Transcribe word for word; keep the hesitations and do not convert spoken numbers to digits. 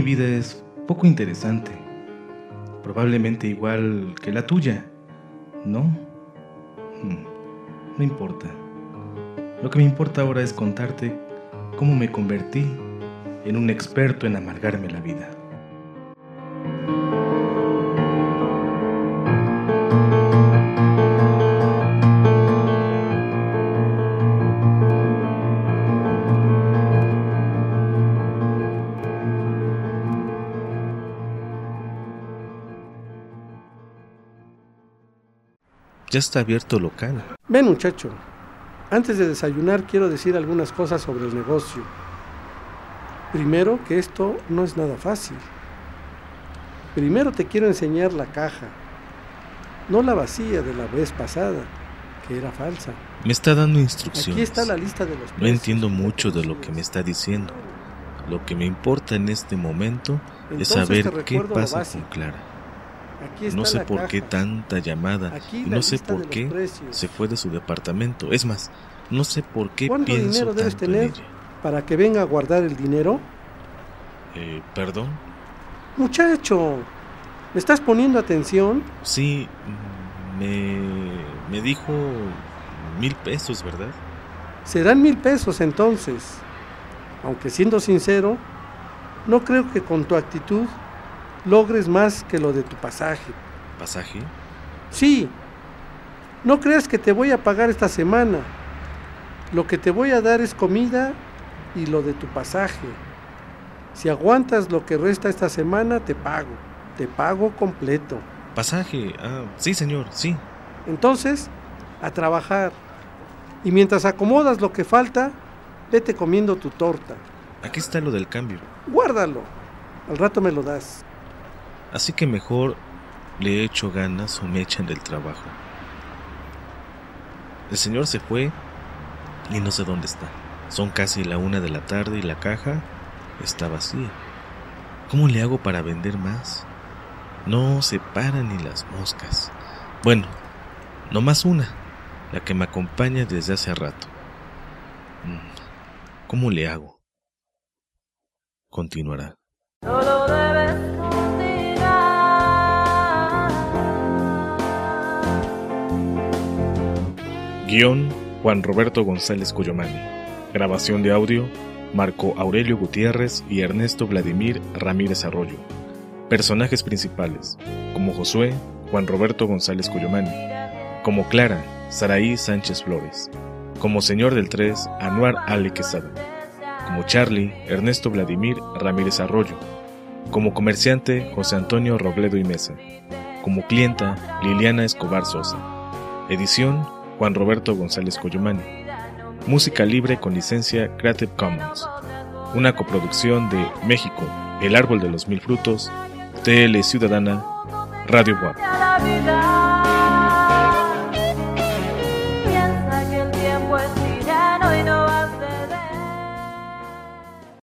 vida es poco interesante, probablemente igual que la tuya, ¿no? Hmm, no importa. Lo que me importa ahora es contarte cómo me convertí en un experto en amargarme la vida. Ya está abierto el local. Ven, muchacho. Antes de desayunar quiero decir algunas cosas sobre el negocio. Primero, que esto no es nada fácil. Primero te quiero enseñar la caja. No la vacía de la vez pasada, que era falsa. Me está dando instrucciones. Aquí está la lista de los precios. No entiendo mucho de lo que me está diciendo. Lo que me importa en este momento es saber qué pasa con Clara. No sé por qué tanta llamada y no sé por qué se fue de su departamento. Es más, no sé por qué pienso tanto en ella. ¿Cuánto dinero debes tener para que venga a guardar el dinero? Eh, ¿perdón? Muchacho, ¿me estás poniendo atención? Sí, me, me dijo mil pesos, ¿verdad? Serán mil pesos entonces. Aunque siendo sincero, no creo que con tu actitud logres más que lo de tu pasaje. ¿Pasaje? Sí. No creas que te voy a pagar esta semana. Lo que te voy a dar es comida y lo de tu pasaje. Si aguantas lo que resta esta semana, te pago. Te pago completo. ¿Pasaje? Ah, sí, señor, sí. Entonces, a trabajar. Y mientras acomodas lo que falta, vete comiendo tu torta. Aquí está lo del cambio. Guárdalo. Al rato me lo das. Así que mejor le echo ganas o me echan del trabajo. El señor se fue y no sé dónde está. Son casi la una de la tarde y la caja está vacía. ¿Cómo le hago para vender más? No se paran ni las moscas. Bueno, nomás una, la que me acompaña desde hace rato. ¿Cómo le hago? Continuará. Solo debes Guión: Juan Roberto González Cuyomani. Grabación de audio: Marco Aurelio Gutiérrez y Ernesto Vladimir Ramírez Arroyo. Personajes principales: como Josué, Juan Roberto González Cuyomani. Como Clara, Saraí Sánchez Flores. Como Señor del Tres, Anuar Ale Quesada. Como Charlie, Ernesto Vladimir Ramírez Arroyo. Como comerciante, José Antonio Robledo y Mesa. Como clienta, Liliana Escobar Sosa. Edición: Juan Roberto González Cuyomani. Música libre con licencia Creative Commons. Una coproducción de México, El Árbol de los Mil Frutos, T L Ciudadana, Radio Buap.